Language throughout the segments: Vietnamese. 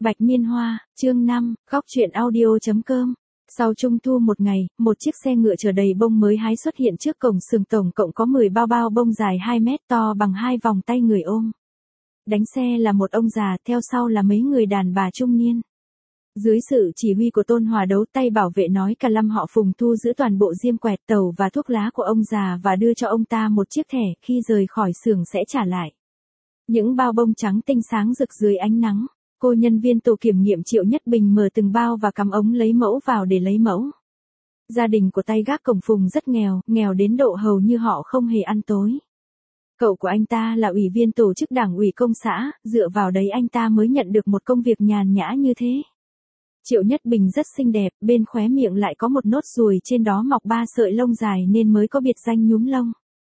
Bạch Miên Hoa, chương 5, góc truyện audio.com. Sau trung thu một ngày, một chiếc xe ngựa chở đầy bông mới hái xuất hiện trước cổng xưởng, tổng cộng có 10 bao bông dài 2 mét, to bằng 2 vòng tay người ôm. Đánh xe là một ông già, theo sau là mấy người đàn bà trung niên. Dưới sự chỉ huy của Tôn Hòa Đấu, tay bảo vệ nói cả lâm họ Phùng thu giữ toàn bộ diêm quẹt, tàu và thuốc lá của ông già và đưa cho ông ta một chiếc thẻ, khi rời khỏi xưởng sẽ trả lại. Những bao bông trắng tinh sáng rực dưới ánh nắng. Cô nhân viên tổ kiểm nghiệm Triệu Nhất Bình mở từng bao và cắm ống lấy mẫu vào để lấy mẫu. Gia đình của tay gác cổng Phùng rất nghèo, nghèo đến độ hầu như họ không hề ăn tối. Cậu của anh ta là ủy viên tổ chức đảng ủy công xã, dựa vào đấy anh ta mới nhận được một công việc nhàn nhã như thế. Triệu Nhất Bình rất xinh đẹp, bên khóe miệng lại có một nốt ruồi, trên đó mọc 3 sợi lông dài nên mới có biệt danh Nhúm Lông.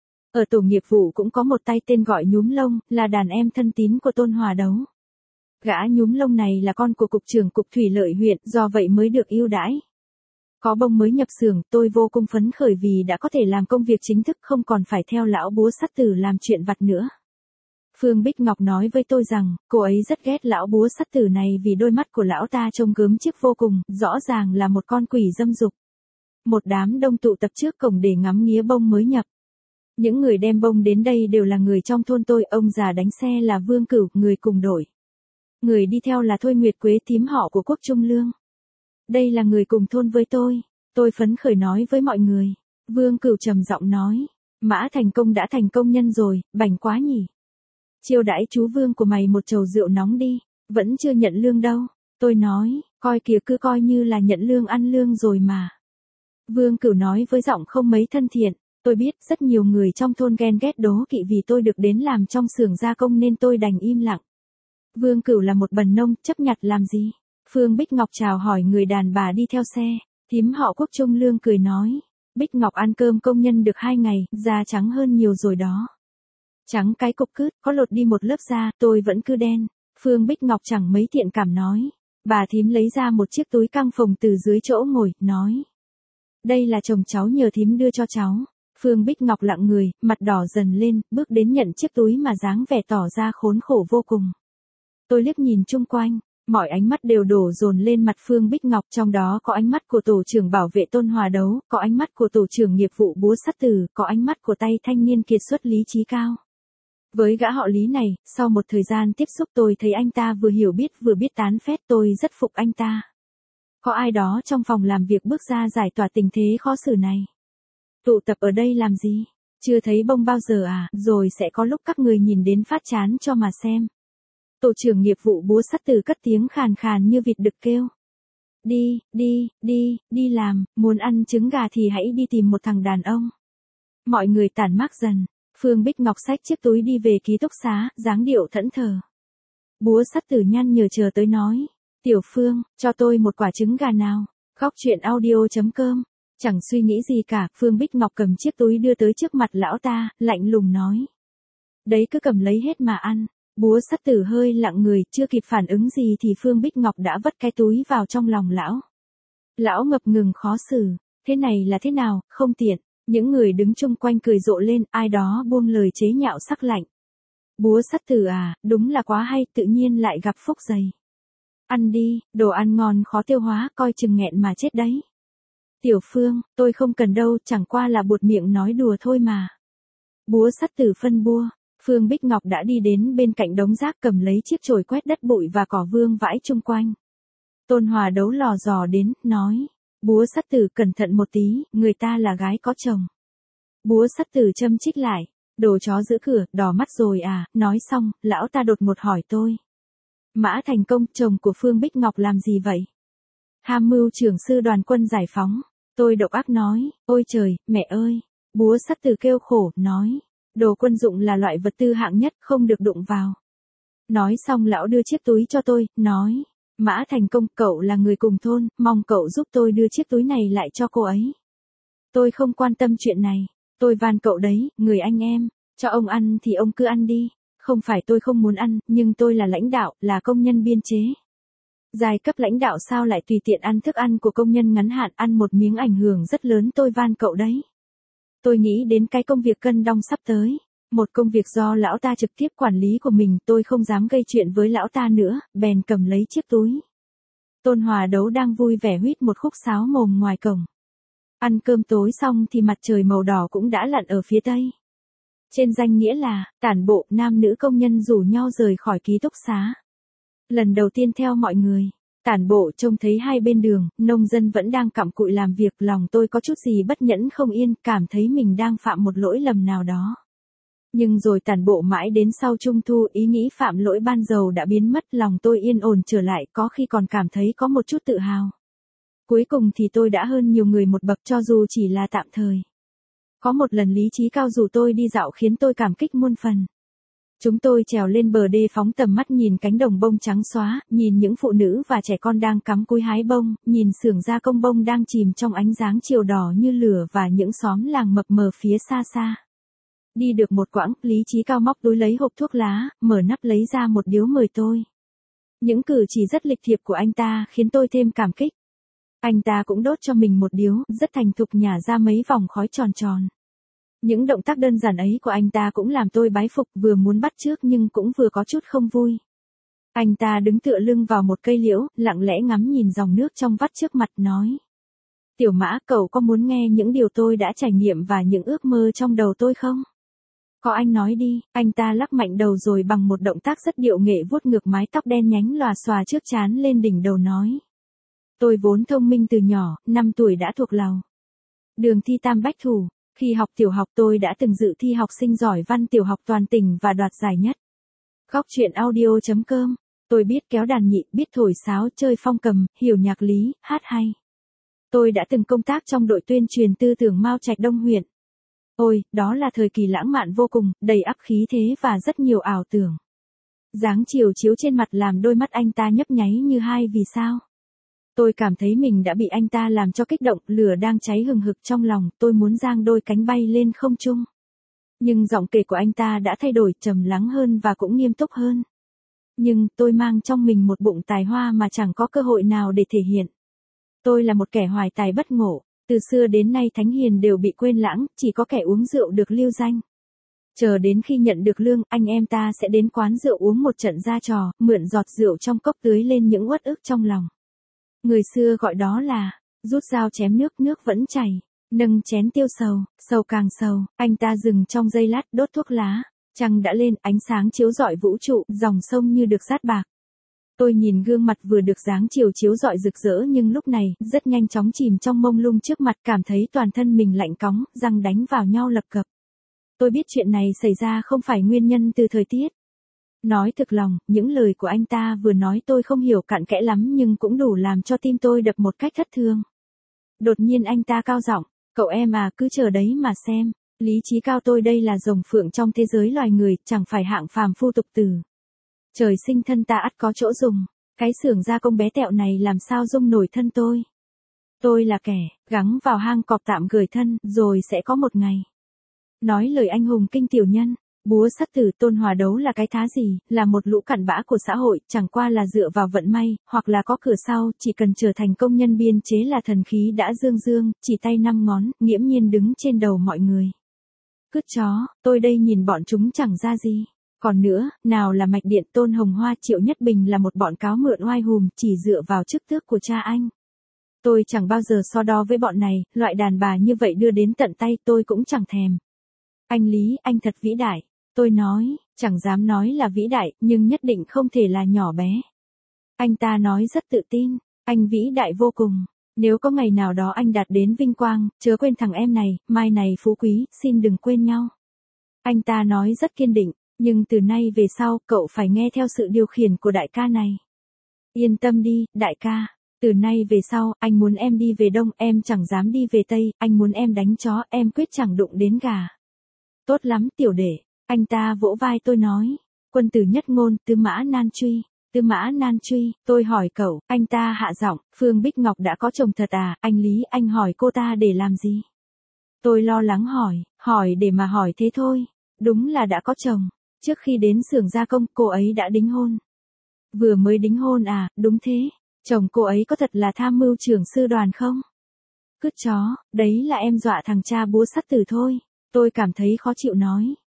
Ở tổ nghiệp vụ cũng có một tay tên gọi Nhúm Lông, là đàn em thân tín của Tôn Hòa Đấu. Gã Nhúm Lông này là con của cục trưởng cục thủy lợi huyện, do vậy mới được ưu đãi. Có bông mới nhập xưởng, tôi vô cùng phấn khởi vì đã có thể làm công việc chính thức, không còn phải theo lão búa sắt tử làm chuyện vặt nữa. Phương Bích Ngọc nói với tôi rằng, cô ấy rất ghét lão búa sắt tử này vì đôi mắt của lão ta trông gớm chiếc vô cùng, rõ ràng là một con quỷ dâm dục. Một đám đông tụ tập trước cổng để ngắm nghía bông mới nhập. Những người đem bông đến đây đều là người trong thôn tôi, ông già đánh xe là Vương Cửu, người cùng đội. Người đi theo là Thôi Nguyệt Quế, thím họ của Quốc Trung Lương. Đây là người cùng thôn với tôi phấn khởi nói với mọi người. Vương Cửu trầm giọng nói, Mã Thành Công đã thành công nhân rồi, bảnh quá nhỉ. Chiêu đãi chú Vương của mày một chầu rượu nóng đi, vẫn chưa nhận lương đâu. Tôi nói, coi kìa, cứ coi như là nhận lương ăn lương rồi mà. Vương Cửu nói với giọng không mấy thân thiện, tôi biết rất nhiều người trong thôn ghen ghét đố kỵ vì tôi được đến làm trong xưởng gia công nên tôi đành im lặng. Vương Cửu là một bần nông, chấp nhặt làm gì? Phương Bích Ngọc chào hỏi người đàn bà đi theo xe, thím họ Quốc Trung Lương cười nói, Bích Ngọc ăn cơm công nhân được 2 ngày, da trắng hơn nhiều rồi đó. Trắng cái cục cứt, có lột đi một lớp da, tôi vẫn cứ đen. Phương Bích Ngọc chẳng mấy thiện cảm nói, bà thím lấy ra một chiếc túi căng phồng từ dưới chỗ ngồi, nói, đây là chồng cháu nhờ thím đưa cho cháu. Phương Bích Ngọc lặng người, mặt đỏ dần lên, bước đến nhận chiếc túi mà dáng vẻ tỏ ra khốn khổ vô cùng. Tôi liếc nhìn chung quanh, mọi ánh mắt đều đổ dồn lên mặt Phương Bích Ngọc, trong đó có ánh mắt của tổ trưởng bảo vệ Tôn Hòa Đấu, có ánh mắt của tổ trưởng nghiệp vụ búa sắt tử, có ánh mắt của tay thanh niên kiệt xuất lý trí cao. Với gã họ Lý này, sau một thời gian tiếp xúc tôi thấy anh ta vừa hiểu biết vừa biết tán phét, tôi rất phục anh ta. Có ai đó trong phòng làm việc bước ra giải tỏa tình thế khó xử này. Tụ tập ở đây làm gì? Chưa thấy bông bao giờ à? Rồi sẽ có lúc các người nhìn đến phát chán cho mà xem. Tổ trưởng nghiệp vụ búa sắt tử cất tiếng khàn khàn như vịt đực kêu. Đi làm, muốn ăn trứng gà thì hãy đi tìm một thằng đàn ông. Mọi người tản mát dần, Phương Bích Ngọc xách chiếc túi đi về ký túc xá, dáng điệu thẫn thờ. Búa sắt tử nhăn nhở chờ tới nói, Tiểu Phương, cho tôi một quả trứng gà nào. Góc truyện audio.com. Chẳng suy nghĩ gì cả, Phương Bích Ngọc cầm chiếc túi đưa tới trước mặt lão ta, lạnh lùng nói. Đấy, cứ cầm lấy hết mà ăn. Búa sắt tử hơi lặng người, chưa kịp phản ứng gì thì Phương Bích Ngọc đã vất cái túi vào trong lòng lão. Lão ngập ngừng khó xử, thế này là thế nào, không tiện. Những người đứng chung quanh cười rộ lên, ai đó buông lời chế nhạo sắc lạnh. Búa sắt tử à, đúng là quá hay, tự nhiên lại gặp phúc dày. Ăn đi, đồ ăn ngon khó tiêu hóa, coi chừng nghẹn mà chết đấy. Tiểu Phương, tôi không cần đâu, chẳng qua là buột miệng nói đùa thôi mà. Búa sắt tử phân bua. Phương Bích Ngọc đã đi đến bên cạnh đống rác, cầm lấy chiếc chổi quét đất bụi và cỏ vương vãi chung quanh. Tôn Hòa Đấu lò dò đến, nói, búa sắt tử cẩn thận một tí, người ta là gái có chồng. Búa sắt tử châm chích lại, đồ chó giữ cửa, đỏ mắt rồi à, nói xong, lão ta đột ngột hỏi tôi. Mã Thành Công, chồng của Phương Bích Ngọc làm gì vậy? Tham mưu trưởng sư đoàn quân giải phóng. Tôi độc ác nói, ôi trời, mẹ ơi. Búa sắt tử kêu khổ, nói. Đồ quân dụng là loại vật tư hạng nhất, không được đụng vào. Nói xong lão đưa chiếc túi cho tôi, nói, Mã Thành Công, cậu là người cùng thôn, mong cậu giúp tôi đưa chiếc túi này lại cho cô ấy. Tôi không quan tâm chuyện này, tôi van cậu đấy, người anh em, cho ông ăn thì ông cứ ăn đi, không phải tôi không muốn ăn, nhưng tôi là lãnh đạo, là công nhân biên chế. Giai cấp lãnh đạo sao lại tùy tiện ăn thức ăn của công nhân ngắn hạn, ăn một miếng ảnh hưởng rất lớn, tôi van cậu đấy. Tôi nghĩ đến cái công việc cân đong sắp tới. Một công việc do lão ta trực tiếp quản lý của mình, tôi không dám gây chuyện với lão ta nữa, bèn cầm lấy chiếc túi. Tôn Hòa Đấu đang vui vẻ huýt một khúc sáo mồm ngoài cổng. Ăn cơm tối xong thì mặt trời màu đỏ cũng đã lặn ở phía tây. Trên danh nghĩa là, tản bộ, nam nữ công nhân rủ nhau rời khỏi ký túc xá. Lần đầu tiên theo mọi người, tản bộ trông thấy hai bên đường, nông dân vẫn đang cặm cụi làm việc, lòng tôi có chút gì bất nhẫn không yên, cảm thấy mình đang phạm một lỗi lầm nào đó. Nhưng rồi tản bộ mãi đến sau Trung thu, ý nghĩ phạm lỗi ban đầu đã biến mất, lòng tôi yên ổn trở lại, có khi còn cảm thấy có một chút tự hào. Cuối cùng thì tôi đã hơn nhiều người một bậc cho dù chỉ là tạm thời. Có một lần lý trí cao rủ tôi đi dạo khiến tôi cảm kích muôn phần. Chúng tôi trèo lên bờ đê phóng tầm mắt nhìn cánh đồng bông trắng xóa, nhìn những phụ nữ và trẻ con đang cắm cúi hái bông, nhìn xưởng gia công bông đang chìm trong ánh sáng chiều đỏ như lửa và những xóm làng mập mờ phía xa xa. Đi được một quãng, lý trí cao móc túi lấy hộp thuốc lá, mở nắp lấy ra một điếu mời tôi. Những cử chỉ rất lịch thiệp của anh ta khiến tôi thêm cảm kích. Anh ta cũng đốt cho mình một điếu, rất thành thục nhả ra mấy vòng khói tròn tròn. Những động tác đơn giản ấy của anh ta cũng làm tôi bái phục, vừa muốn bắt chước nhưng cũng vừa có chút không vui. Anh ta đứng tựa lưng vào một cây liễu, lặng lẽ ngắm nhìn dòng nước trong vắt trước mặt, nói. Tiểu Mã, cậu có muốn nghe những điều tôi đã trải nghiệm và những ước mơ trong đầu tôi không? Có, anh nói đi. Anh ta lắc mạnh đầu rồi bằng một động tác rất điệu nghệ vuốt ngược mái tóc đen nhánh lòa xòa trước trán lên đỉnh đầu nói. Tôi vốn thông minh từ nhỏ, 5 tuổi đã thuộc lầu. Đường thi tam bách thủ. Khi học tiểu học tôi đã từng dự thi học sinh giỏi văn tiểu học toàn tỉnh và đoạt giải nhất. Góc truyện audio.com. Tôi biết kéo đàn nhị, biết thổi sáo, chơi phong cầm, hiểu nhạc lý, hát hay. Tôi đã từng công tác trong đội tuyên truyền tư tưởng Mao Trạch Đông huyện. Ôi, đó là thời kỳ lãng mạn vô cùng, đầy ắp khí thế và rất nhiều ảo tưởng. Dáng chiều chiếu trên mặt làm đôi mắt anh ta nhấp nháy như hai vì sao. Tôi cảm thấy mình đã bị anh ta làm cho kích động, lửa đang cháy hừng hực trong lòng, tôi muốn giang đôi cánh bay lên không trung. Nhưng giọng kể của anh ta đã thay đổi, trầm lắng hơn và cũng nghiêm túc hơn. Nhưng tôi mang trong mình một bụng tài hoa mà chẳng có cơ hội nào để thể hiện. Tôi là một kẻ hoài tài bất ngộ, từ xưa đến nay thánh hiền đều bị quên lãng, chỉ có kẻ uống rượu được lưu danh. Chờ đến khi nhận được lương, anh em ta sẽ đến quán rượu uống một trận ra trò, mượn giọt rượu trong cốc tưới lên những uất ức trong lòng. Người xưa gọi đó là, rút dao chém nước, nước vẫn chảy, nâng chén tiêu sầu, sầu càng sầu. Anh ta dừng trong giây lát, đốt thuốc lá, trăng đã lên, ánh sáng chiếu rọi vũ trụ, dòng sông như được dát bạc. Tôi nhìn gương mặt vừa được dáng chiều chiếu rọi rực rỡ nhưng lúc này, rất nhanh chóng chìm trong mông lung trước mặt, cảm thấy toàn thân mình lạnh cóng, răng đánh vào nhau lập cập. Tôi biết chuyện này xảy ra không phải nguyên nhân từ thời tiết. Nói thực lòng, những lời của anh ta vừa nói tôi không hiểu cặn kẽ lắm nhưng cũng đủ làm cho tim tôi đập một cách thất thường. Đột nhiên anh ta cao giọng, cậu em à, cứ chờ đấy mà xem. Lý trí cao, tôi đây là rồng phượng trong thế giới loài người, chẳng phải hạng phàm phu tục tử. Trời sinh thân ta ắt có chỗ dùng, cái xưởng gia công bé tẹo này làm sao dung nổi thân tôi. Tôi là kẻ, gắng vào hang cọp tạm gửi thân, rồi sẽ có một ngày. Nói lời anh hùng kinh tiểu nhân. Búa sắt tử, Tôn Hòa Đấu là cái thá gì, là một lũ cặn bã của xã hội, chẳng qua là dựa vào vận may, hoặc là có cửa sau, chỉ cần trở thành công nhân biên chế là thần khí đã dương dương, chỉ tay 5 ngón, nghiễm nhiên đứng trên đầu mọi người. Cứt chó, tôi đây nhìn bọn chúng chẳng ra gì. Còn nữa, nào là Mạch Điện, Tôn Hồng Hoa, Triệu Nhất Bình là một bọn cáo mượn oai hùm, chỉ dựa vào chức tước của cha anh. Tôi chẳng bao giờ so đo với bọn này, loại đàn bà như vậy đưa đến tận tay tôi cũng chẳng thèm. Anh Lý, anh thật vĩ đại. Tôi nói, chẳng dám nói là vĩ đại, nhưng nhất định không thể là nhỏ bé. Anh ta nói rất tự tin, anh vĩ đại vô cùng. Nếu có ngày nào đó anh đạt đến vinh quang, chớ quên thằng em này, mai này phú quý, xin đừng quên nhau. Anh ta nói rất kiên định, nhưng từ nay về sau, cậu phải nghe theo sự điều khiển của đại ca này. Yên tâm đi, đại ca. Từ nay về sau, anh muốn em đi về đông, em chẳng dám đi về tây, anh muốn em đánh chó, em quyết chẳng đụng đến gà. Tốt lắm tiểu đệ. Anh ta vỗ vai tôi nói, quân tử nhất ngôn, tư mã nan truy. Tư mã nan truy, tôi hỏi cậu, anh ta hạ giọng, Phương Bích Ngọc đã có chồng thật à, anh Lý, anh hỏi cô ta để làm gì? Tôi lo lắng hỏi để mà hỏi thế thôi, đúng là đã có chồng, trước khi đến xưởng gia công, cô ấy đã đính hôn. Vừa mới đính hôn à, đúng thế, chồng cô ấy có thật là tham mưu trưởng sư đoàn không? Cứt chó, đấy là em dọa thằng cha búa sắt tử thôi, tôi cảm thấy khó chịu nói.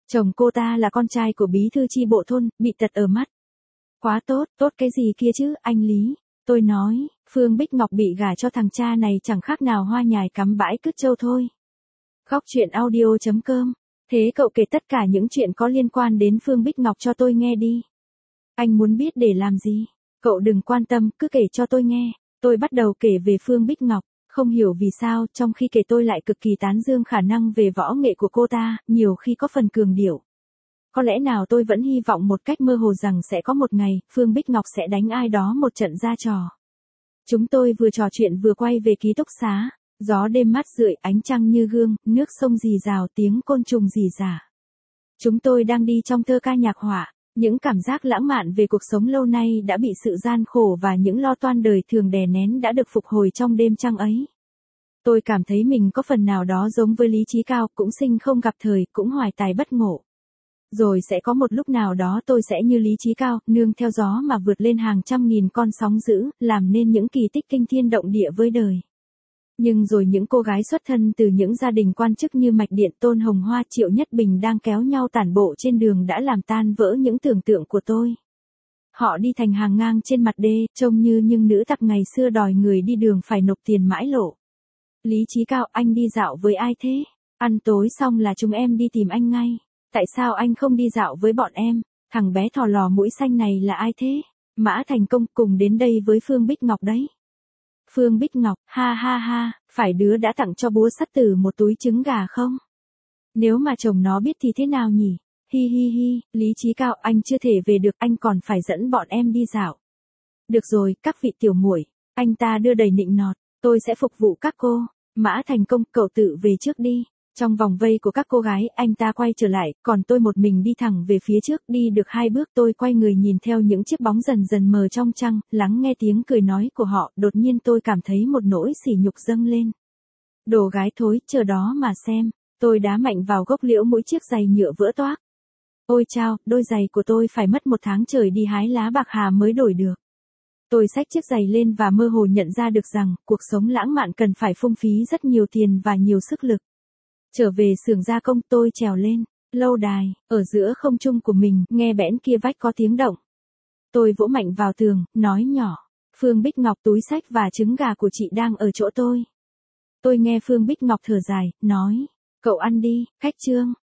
Chồng cô ta là con trai của bí thư chi bộ thôn, bị tật ở mắt. Quá tốt, tốt cái gì kia chứ, anh Lý. Tôi nói, Phương Bích Ngọc bị gả cho thằng cha này chẳng khác nào hoa nhài cắm bãi cứt trâu thôi. Góc truyện audio.com. Thế cậu kể tất cả những chuyện có liên quan đến Phương Bích Ngọc cho tôi nghe đi. Anh muốn biết để làm gì? Cậu đừng quan tâm, cứ kể cho tôi nghe. Tôi bắt đầu kể về Phương Bích Ngọc, không hiểu vì sao trong khi kể tôi lại cực kỳ tán dương khả năng về võ nghệ của cô ta, nhiều khi có phần cường điệu. Có lẽ nào tôi vẫn hy vọng một cách mơ hồ rằng sẽ có một ngày, Phương Bích Ngọc sẽ đánh ai đó một trận ra trò. Chúng tôi vừa trò chuyện vừa quay về ký túc xá, gió đêm mát rượi, ánh trăng như gương, nước sông rì rào, tiếng côn trùng rì rả. Chúng tôi đang đi trong thơ ca nhạc họa, những cảm giác lãng mạn về cuộc sống lâu nay đã bị sự gian khổ và những lo toan đời thường đè nén đã được phục hồi trong đêm trăng ấy. Tôi cảm thấy mình có phần nào đó giống với Lý Chí Cao, cũng sinh không gặp thời, cũng hoài tài bất ngộ. Rồi sẽ có một lúc nào đó tôi sẽ như Lý Chí Cao, nương theo gió mà vượt lên hàng trăm nghìn con sóng dữ, làm nên những kỳ tích kinh thiên động địa với đời. Nhưng rồi những cô gái xuất thân từ những gia đình quan chức như Mạch Điện, Tôn Hồng Hoa, Triệu Nhất Bình đang kéo nhau tản bộ trên đường đã làm tan vỡ những tưởng tượng của tôi. Họ đi thành hàng ngang trên mặt đê, trông như những nữ tặc ngày xưa đòi người đi đường phải nộp tiền mãi lộ. Lý Chí Cao, anh đi dạo với ai thế? Ăn tối xong là chúng em đi tìm anh ngay. Tại sao anh không đi dạo với bọn em? Thằng bé thò lò mũi xanh này là ai thế? Mã Thành Công cùng đến đây với Phương Bích Ngọc đấy. Phương Bích Ngọc, ha ha ha, phải đứa đã tặng cho búa sắt tử một túi trứng gà không? Nếu mà chồng nó biết thì thế nào nhỉ? Hi hi hi, Lý Chí Cao, anh chưa thể về được, anh còn phải dẫn bọn em đi dạo. Được rồi, các vị tiểu muội, anh ta đưa đầy nịnh nọt, tôi sẽ phục vụ các cô. Mã Thành Công, cậu tự về trước đi. Trong vòng vây của các cô gái, anh ta quay trở lại, còn tôi một mình đi thẳng về phía trước, đi được 2 bước tôi quay người nhìn theo những chiếc bóng dần dần mờ trong trăng, lắng nghe tiếng cười nói của họ, đột nhiên tôi cảm thấy một nỗi sỉ nhục dâng lên. Đồ gái thối, chờ đó mà xem, tôi đá mạnh vào gốc liễu mũi chiếc giày nhựa vỡ toác. Ôi chao, đôi giày của tôi phải mất 1 tháng trời đi hái lá bạc hà mới đổi được. Tôi xách chiếc giày lên và mơ hồ nhận ra được rằng, cuộc sống lãng mạn cần phải phung phí rất nhiều tiền và nhiều sức lực. Trở về xưởng gia công tôi trèo lên, lâu đài, ở giữa không trung của mình, nghe bẽn kia vách có tiếng động. Tôi vỗ mạnh vào tường, nói nhỏ, Phương Bích Ngọc, túi xách và trứng gà của chị đang ở chỗ tôi. Tôi nghe Phương Bích Ngọc thở dài, nói, cậu ăn đi, khách Trương.